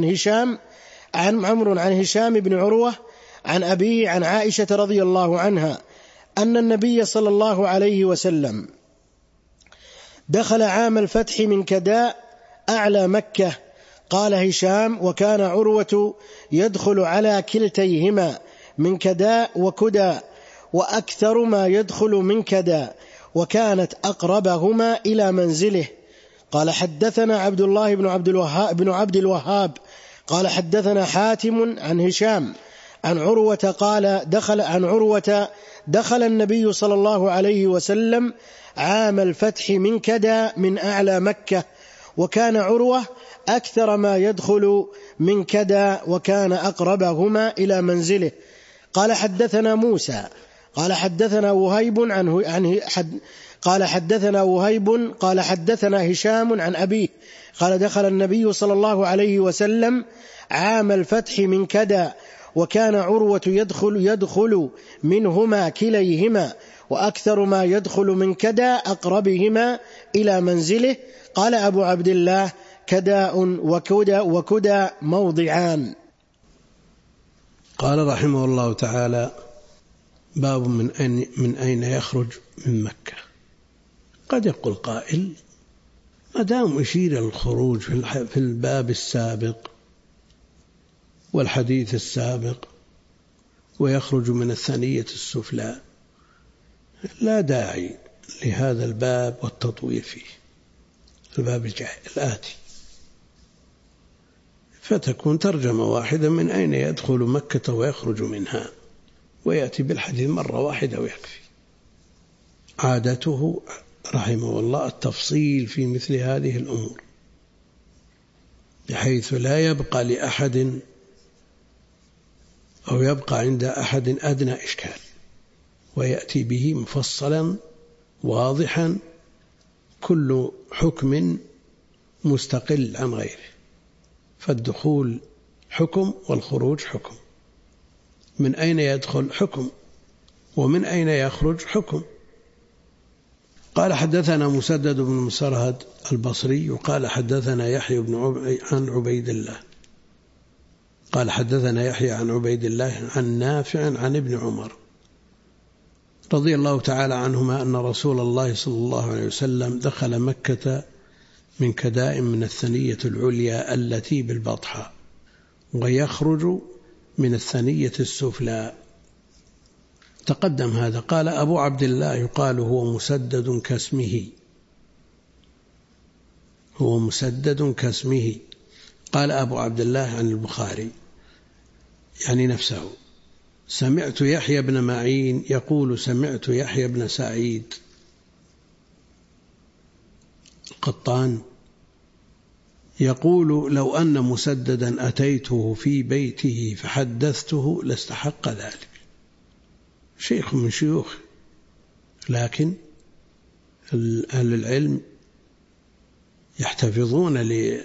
عن هشام بن عروة عن أبيه عن عائشة رضي الله عنها أن النبي صلى الله عليه وسلم دخل عام الفتح من كداء أعلى مكة. قال هشام وكان عروة يدخل على كلتيهما من كداء وكدى، وأكثر ما يدخل من كداء، وكانت أقربهما إلى منزله. قال حدثنا عبد الله بن عبد الوهاب قال حدثنا حاتم عن هشام عن عروة قال دخل النبي صلى الله عليه وسلم عام الفتح من كدى من أعلى مكة، وكان عروة أكثر ما يدخل من كدى، وكان أقربهما إلى منزله. قال حدثنا موسى قال حدثنا وهيب قال حدثنا هشام عن أبيه قال دخل النبي صلى الله عليه وسلم عام الفتح من كدى، وكان عروة يدخل منهما كليهما، وأكثر ما يدخل من كدى أقربهما إلى منزله. قال أبو عبد الله كداء وكدى موضعان. قال رحمه الله تعالى باب من أين يخرج من مكة. قد يقول قائل ما دام يشير إلى الخروج في الباب السابق والحديث السابق ويخرج من الثنية السفلى لا داعي لهذا الباب والتطويل فيه. الباب الآتي فتكون ترجمة واحدة من أين يدخل مكة ويخرج منها، ويأتي بالحديث مرة واحدة ويكفي. عادته رحمه الله التفصيل في مثل هذه الأمور بحيث لا يبقى لأحد أو يبقى عند أحد أدنى إشكال، ويأتي به مفصلا واضحا كل حكم مستقل عن غيره. فالدخول حكم والخروج حكم، من أين يدخل حكم ومن أين يخرج حكم. قال حدثنا مسدد بن مسرهد البصري قال حدثنا يحيى عن عبيد الله قال حدثنا يحيى عن عبيد الله عن نافع عن ابن عمر رضي الله تعالى عنهما أن رسول الله صلى الله عليه وسلم دخل مكة من كداء من الثنية العليا التي بالبطحة ويخرج من الثنية السفلى. تقدم هذا. قال أبو عبد الله يقال هو مسدد كاسمه. قال أبو عبد الله عن البخاري يعني نفسه سمعت يحيى بن معين يقول سمعت يحيى بن سعيد القطان يقول لو أن مسددا أتيته في بيته فحدثته لاستحق ذلك. شيخ من شيوخ، لكن أهل العلم يحتفظون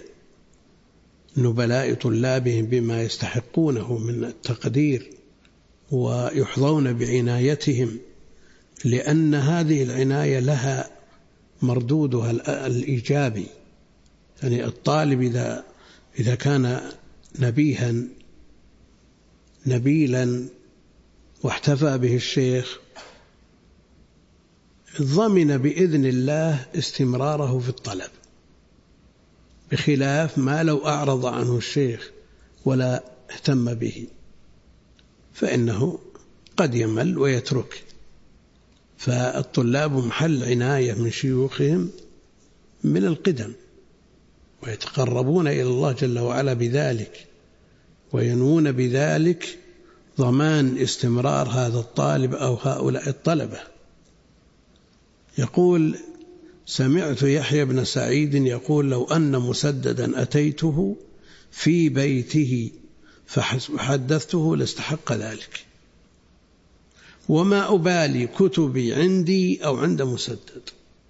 لنبلاء طلابهم بما يستحقونه من التقدير ويحظون بعنايتهم، لأن هذه العناية لها مردودها الإيجابي. يعني الطالب إذا كان نبيلا واحتفى به الشيخ ضمن بإذن الله استمراره في الطلب، بخلاف ما لو أعرض عنه الشيخ ولا اهتم به فإنه قد يمل ويترك. فالطلاب محل عناية من شيوخهم من القدم، ويتقربون إلى الله جل وعلا بذلك، وينوون بذلك ضمان استمرار هذا الطالب أو هؤلاء الطلبة. يقول سمعت يحيى بن سعيد يقول لو أن مسددا أتيته في بيته فحدثته لاستحق ذلك، وما أبالي كتبي عندي أو عند مسدد،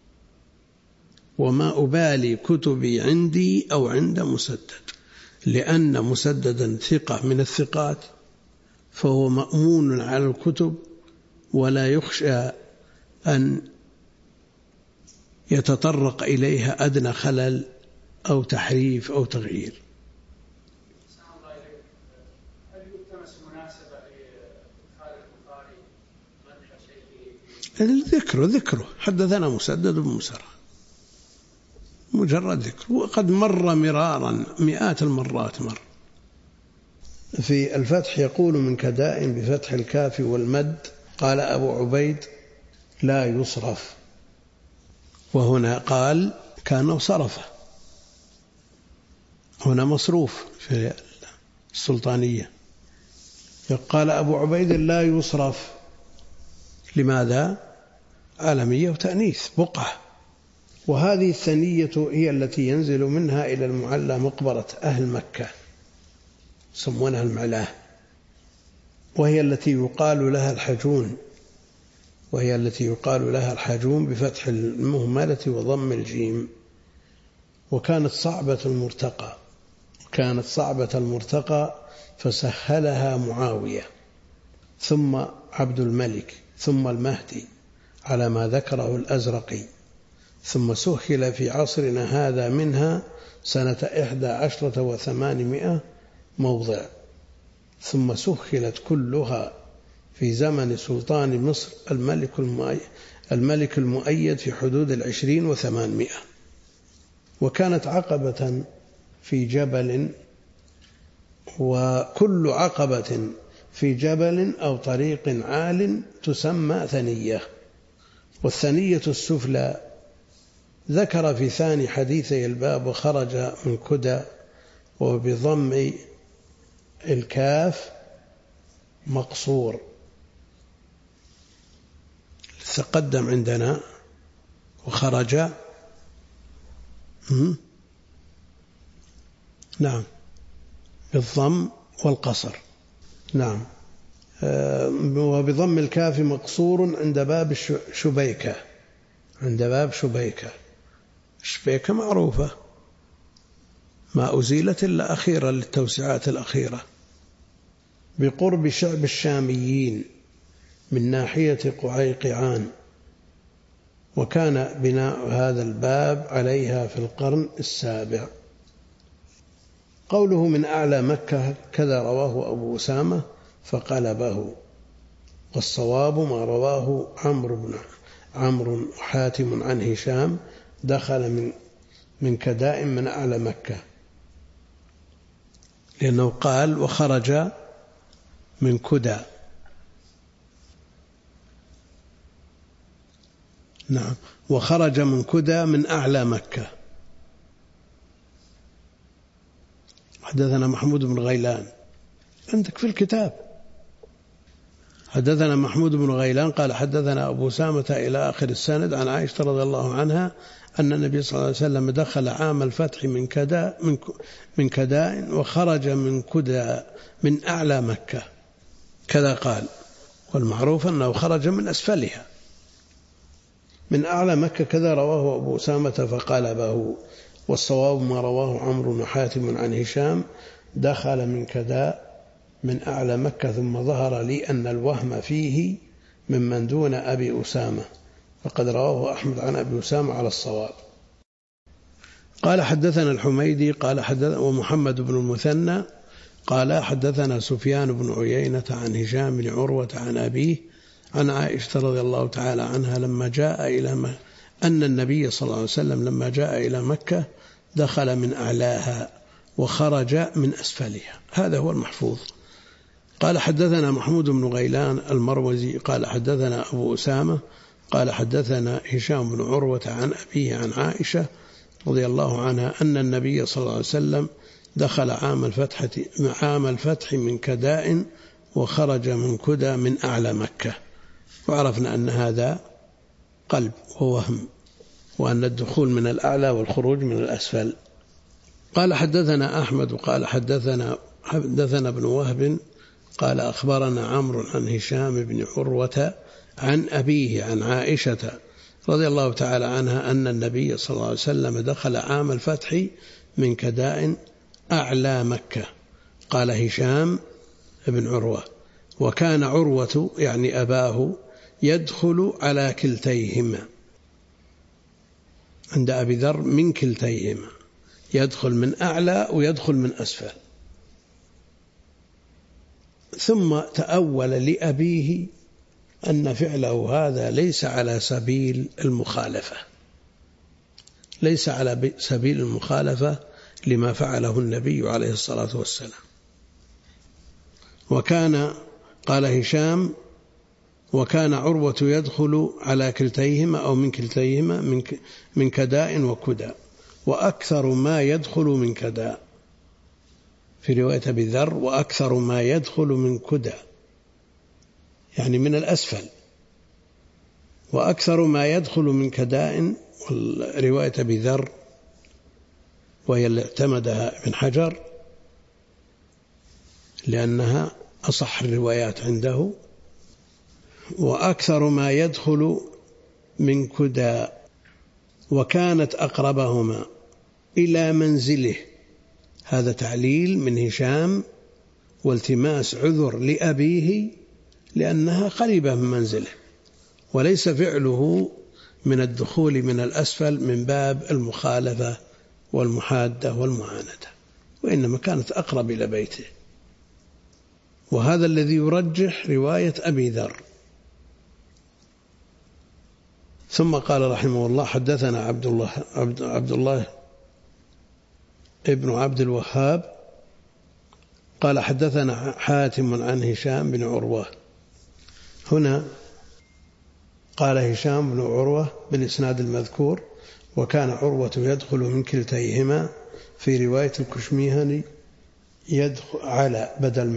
لأن مسددا ثقة من الثقات، فهو مأمون على الكتب ولا يخشى أن يتطرق إليها أدنى خلل أو تحريف أو تغيير. هل يلتمس مناسبة لإدخال البخاري مدح شيخه؟ ذكره حدثنا مسدد بن مسرهد، مجرد ذكر، وقد مر مرارا مئات المرات مر. في الفتح يقول من كداء بفتح الكاف والمد. قال أبو عبيد لا يصرف، وهنا قال كان صرفه، هنا مصروف في السلطانية. قال أبو عبيد لا يصرف، لماذا؟ عالمية وتأنيث بقعة. وهذه الثنية هي التي ينزل منها إلى المعلى مقبرة أهل مكة، يسمونها المعلاه، وهي التي يقال لها الحجون بفتح المهملة وضم الجيم. وكانت صعبة المرتقى فسهلها معاوية ثم عبد الملك ثم المهدي على ما ذكره الأزرقي، ثم سهل في عصرنا هذا منها سنة 11 و800 موضع، ثم سهلت كلها في زمن سلطان مصر الملك المؤيد في حدود 20 و800. وكانت عقبة في جبل، وكل عقبة في جبل أو طريق عال تسمى ثنية. والثنية السفلى ذكر في ثاني حديثي الباب وخرج من كدى وبضم الكاف مقصور. تقدم عندنا وخرج نعم بالضم والقصر، نعم، وبضم الكاف مقصور عند باب شبيكة. شبيكة معروفة، ما أزيلت إلا أخيرا للتوسعات الأخيرة، بقرب شعب الشاميين من ناحية قعيقعان. وكان بناء هذا الباب عليها في القرن السابع. قوله من أعلى مكة كذا رواه أبو أسامة فقلبه، والصواب ما رواه عمرو حاتم عن هشام دخل من كداء من أعلى مكة، لأنه قال وخرج من كدى. نعم، وخرج من كدى من أعلى مكة. حدثنا محمود بن غيلان عندك في الكتاب، حدثنا محمود بن غيلان قال حدثنا أبو أسامة إلى آخر السند عن عائشة رضي الله عنها أن النبي صلى الله عليه وسلم دخل عام الفتح من كداء وخرج من كدى من أعلى مكة كذا قال، والمعروف أنه خرج من أسفلها من أعلى مكة كذا رواه أبو أسامة فقلبه، والصواب ما رواه عمرو حاتم عن هشام دخل من كداء من أعلى مكة، ثم ظهر لي أن الوهم فيه ممن دون أبي أسامة، فقد رواه أحمد عن أبي أسامة على الصواب. قال حدثنا الحميدي قال حدثنا ومحمد بن المثنى قال حدثنا سفيان بن عيينة عن هشام بن عروة عن أبيه عن عائشة رضي الله تعالى عنها أن النبي صلى الله عليه وسلم لما جاء إلى مكة دخل من أعلاها وخرج من أسفلها. هذا هو المحفوظ. قال حدثنا محمود بن غيلان المروزي قال حدثنا أبو أسامة قال حدثنا هشام بن عروة عن أبيه عن عائشة رضي الله عنها أن النبي صلى الله عليه وسلم دخل عام الفتح من كداء وخرج من كدى من أعلى مكة، وعرفنا أن هذا قلب ووهم، وأن الدخول من الأعلى والخروج من الأسفل. قال حدثنا أحمد قال حدثنا ابن وهب قال أخبرنا عمرو عن هشام بن عروة عن أبيه عن عائشة رضي الله تعالى عنها أن النبي صلى الله عليه وسلم دخل عام الفتح من كداء أعلى مكة. قال هشام بن عروة وكان عروة يعني أباه يدخل على كلتيهما، عند أبي ذر من كلتيهما، يدخل من أعلى ويدخل من أسفل. ثم تأول لأبيه أن فعله هذا ليس على سبيل المخالفة، ليس على سبيل المخالفة لما فعله النبي عليه الصلاة والسلام. وكان قال هشام وكان عروة يدخل على كلتيهما أو من كلتيهما من كداء وكدى، وأكثر ما يدخل من كداء، في رواية أبي ذر وأكثر ما يدخل من كدى يعني من الأسفل، وأكثر ما يدخل من كداء، رواية أبي ذر وهي اللي اعتمدها ابن حجر لأنها أصح الروايات عنده، وأكثر ما يدخل من كدى، وكانت أقربهما إلى منزله. هذا تعليل من هشام والتماس عذر لأبيه لأنها قريبة من منزله، وليس فعله من الدخول من الأسفل من باب المخالفة والمحادة والمعاندة، وإنما كانت أقرب إلى بيته. وهذا الذي يرجح رواية أبي ذر. ثم قال رحمه الله حدثنا عبد الله ابن عبد الوهاب قال حدثنا حاتم عن هشام بن عروة. هنا قال هشام بن عروة بالإسناد المذكور وكان عروة يدخل من كلتيهما، في رواية الكشميهني يدخل على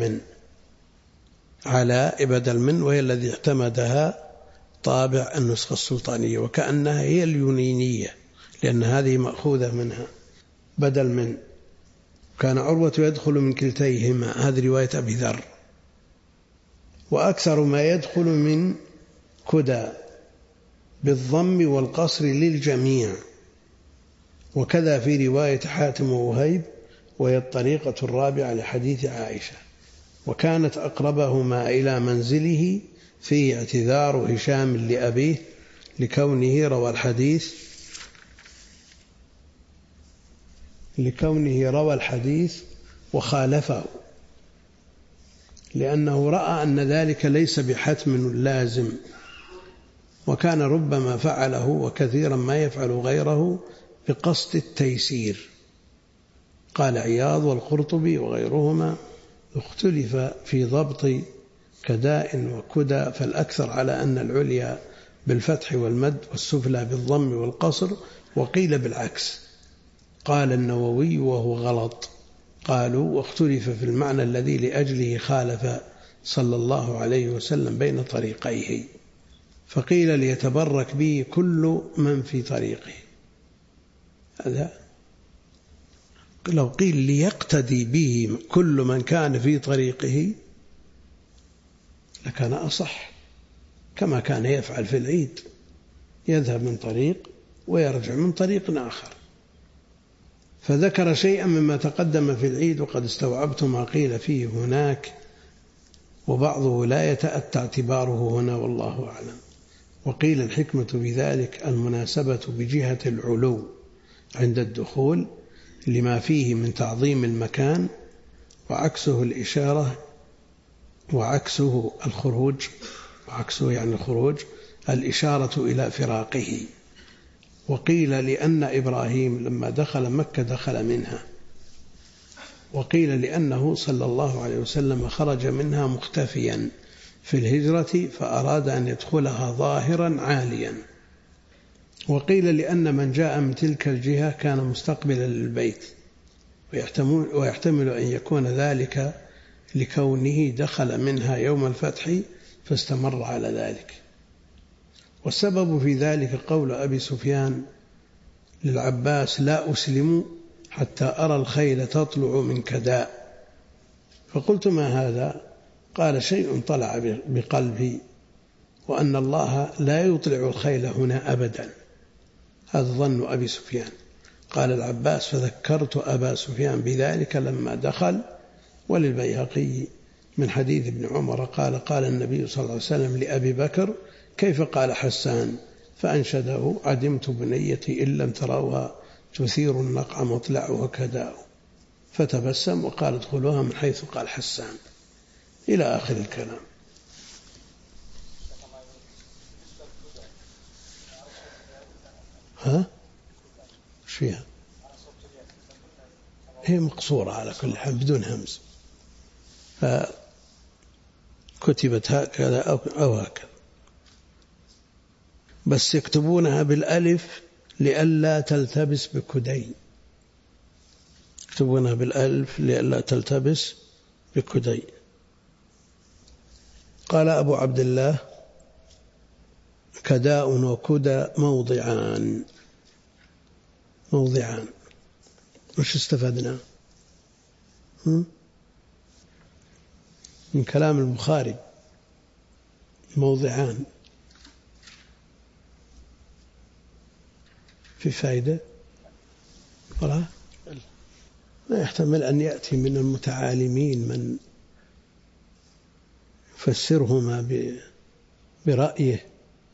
بدل من وهي الذي اعتمدها طابع النسخة السلطانية، وكأنها هي اليونينية لأن هذه مأخوذة منها بدل من. كان عروة يدخل من كلتيهما، هذه رواية أبي ذر. وأكثر ما يدخل من كدى بالضم والقصر للجميع، وكذا في رواية حاتم ووهيب وهي الطريقة الرابعة لحديث عائشة. وكانت أقربهما إلى منزله فيه اعتذار هشام لأبيه لكونه روى الحديث وخالفه، لأنه رأى أن ذلك ليس بحتم لازم، وكان ربما فعله وكثيرا ما يفعل غيره بقصد التيسير. قال عياض والقرطبي وغيرهما: اختلف في ضبط كداء وكدى، فالأكثر على أن العليا بالفتح والمد والسفلى بالضم والقصر، وقيل بالعكس. قال النووي وهو غلط. قالوا: واختلف في المعنى الذي لأجله خالف صلى الله عليه وسلم بين طريقيه، فقيل ليتبرك به كل من في طريقه. هذا لو قيل ليقتدي به كل من كان في طريقه لكان أصح، كما كان يفعل في العيد، يذهب من طريق ويرجع من طريق آخر. فذكر شيئا مما تقدم في العيد، وقد استوعبت ما قيل فيه هناك، وبعضه لا يتأتى اعتباره هنا والله أعلم. وقيل الحكمة بذلك المناسبة بجهة العلو عند الدخول لما فيه من تعظيم المكان، وعكسه الإشارة، وعكسه الخروج، وعكسه يعني الخروج الإشارة إلى فراقه. وقيل لأن إبراهيم لما دخل مكة دخل منها، وقيل لأنه صلى الله عليه وسلم خرج منها مختفيا في الهجرة فأراد أن يدخلها ظاهرا عاليا. وقيل لأن من جاء من تلك الجهة كان مستقبلا للبيت، ويحتمل أن يكون ذلك لكونه دخل منها يوم الفتح فاستمر على ذلك. والسبب في ذلك قول أبي سفيان للعباس: لا أسلم حتى أرى الخيل تطلع من كداء. فقلت: ما هذا؟ قال: شيء طلع بقلبي، وأن الله لا يطلع الخيل هنا أبدا. هذا ظن أبي سفيان. قال العباس: فذكرت أبا سفيان بذلك لما دخل. وللبيهقي من حديث ابن عمر قال: قال النبي صلى الله عليه وسلم لأبي بكر: كيف قال حسان؟ فأنشده: عدمت بنيتي إن لم تروها تثير النقع مطلعها كداء. فتبسم وقال: ادخلوها من حيث قال حسان، إلى آخر الكلام. ها؟ ايش فيها؟ هي مقصورة على كل حال بدون همز، فكتبت هكذا أو هكذا، بس يكتبونها بالألف لئلا تلتبس بكدي، يكتبونها بالألف لئلا تلتبس بكدي. قال أبو عبد الله: كداء وكدى موضعان. وش استفدنا من كلام البخاري؟ موضعان في فائدة؟ لا يحتمل أن يأتي من المتعالمين من يفسرهما برأيه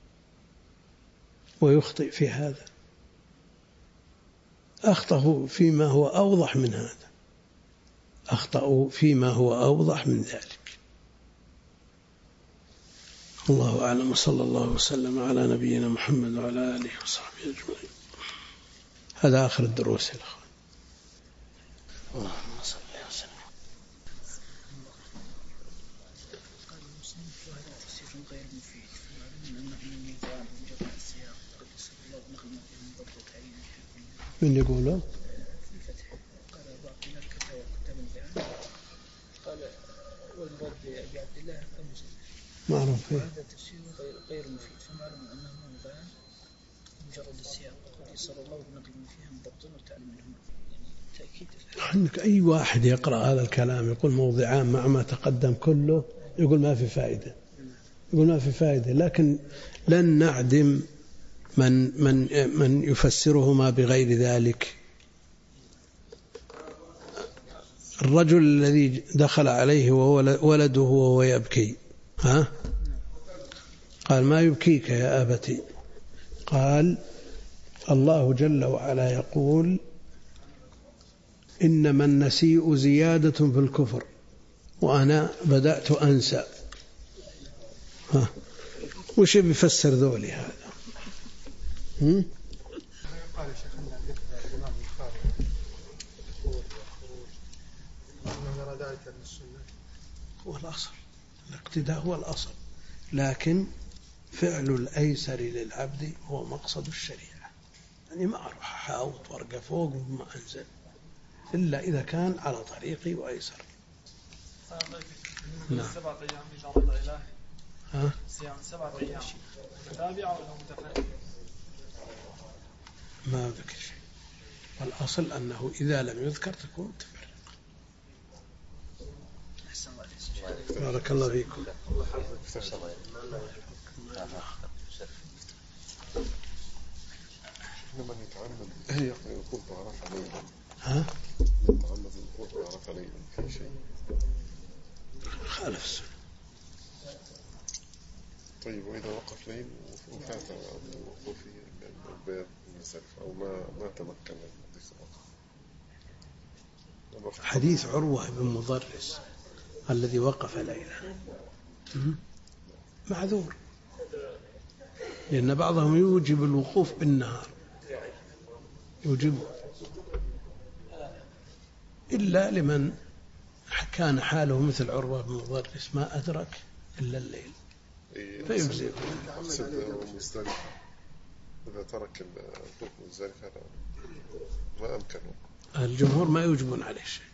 ويخطئ في هذا. أخطأوا فيما هو أوضح من هذا، أخطأوا فيما هو أوضح من ذلك. الله أعلم، وصلى الله وسلم على نبينا محمد وعلى آله وصحبه أجمعين. هذا آخر الدروس يا أخوان. اللهم صل وسلم. من يقوله؟ في الفتح قال باقي مكة وكتب البيان، قال والمراد بأبي عبد الله المسلم معروف فيه. وهذا تفسير غير مفيد، فمعلوم أنه موضعان مجرد السياق، وقد يسر الله بنقل فيهم ضبط وتعلم منهم تأكيد. عندك أي واحد يقرأ هذا الكلام يقول موضعان مع ما تقدم كله يقول ما في فائدة، يقول ما في فائدة، لكن لن نعدم من يفسرهما بغير ذلك. الرجل الذي دخل عليه وهو ولده وهو يبكي، قال: ما يبكيك يا أبتي؟ قال الله جل وعلا يقول إنما النسيء زيادة في الكفر وأنا بدأت أنسى. وش بيفسر ذولي هذا؟ قال يا شيخ أن الإمام البخاري أنه يرى ذلك من السنة هو الأصل، الاقتداء هو الأصل، لكن فعل الأيسر للعبد هو مقصد الشريعة. يعني ما أروح أحاوط وأرقى فوق وما أنزل إلا إذا كان على طريقي وأيسر. نعم. 7 أيام في شهر الإله. صيام 7 أيام متابعة ولا متفرقة؟ ما ذكر شيء، والأصل أنه إذا لم يذكر تكون متفرقة. بارك الله فيكم. من يتعمد يكون تعرف عليه. من يتعمد يكون تعرف عليه في شيء خالف السنة. طيب وإذا وقف ليل وفات الوقوف الباب المنصرف أو ما تمكن من الوقت. حديث عروة بن مضرس الذي وقف ليلا معذور، لأن بعضهم يوجب الوقوف بالنهار، يوجبه إلا لمن كان حاله مثل عروة بن مضرس ما أدرك إلا الليل فيجزئه. أقصد مزدلفة إذا ترك الوقوف مزدلفة ما أمكنه. الجمهور ما يوجبون عليه شيء.